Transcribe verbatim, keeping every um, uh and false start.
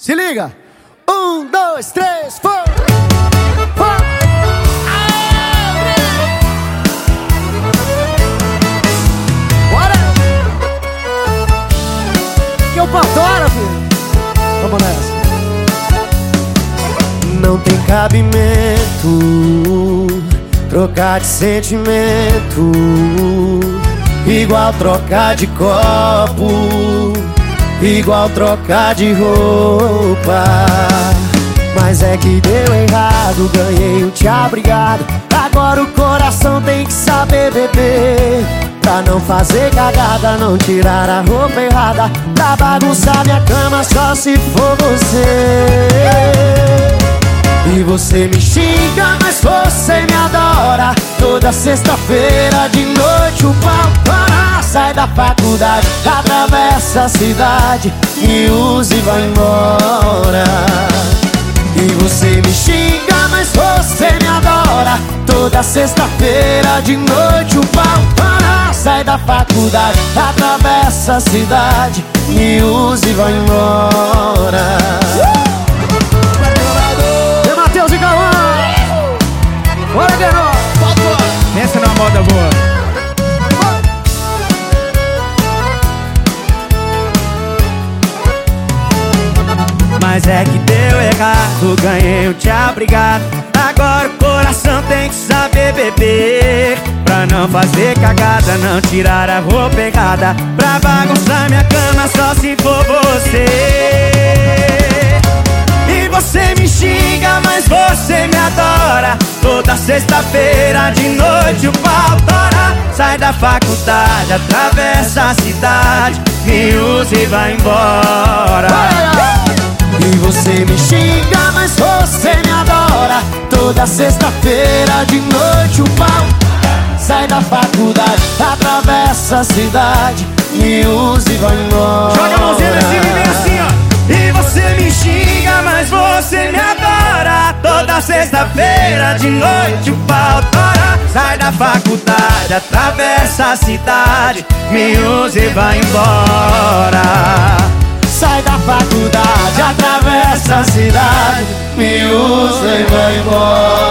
Se liga! Um, dois, três, foi! Bora! Que eu patora, filho! Vamos nessa! Não tem cabimento trocar de sentimento, igual trocar de copo, igual trocar de roupa. Mas é que deu errado, ganhei o te obrigado. Agora o coração tem que saber beber, pra não fazer cagada, não tirar a roupa errada, pra bagunçar minha cama só se for você. E você me xinga, mas você me adora. Toda sexta-feira de noite o pau para. Sai da faculdade, atravessa a cidade, me usa e vai embora. E você me xinga, mas você me adora. Toda sexta-feira de noite o pau para. Sai da faculdade, atravessa a cidade, me usa e vai embora. Bora, Guerreiro! Pensa numa moda boa. Mas é que deu errado, ganhei o te obrigado. Agora o coração tem que saber beber, pra não fazer cagada, não tirar a roupa errada, pra bagunçar minha cama só se for você. E você me xinga, mas você me adora. Toda sexta-feira de noite o pau tora. Sai da faculdade, atravessa a cidade, me usa e vai embora. E você me xinga, mas você me adora. Toda sexta-feira de noite o pau. Sai da faculdade, atravessa a cidade, me usa e vai embora. Joga a mãozinha pra cima e vem assim, ó. E você me xinga, mas você me adora. Toda sexta-feira de noite o pau tora. Sai da faculdade, atravessa a cidade, me usa e vai embora. Sai da faculdade, atravessa a cidade, me usa e vai embora.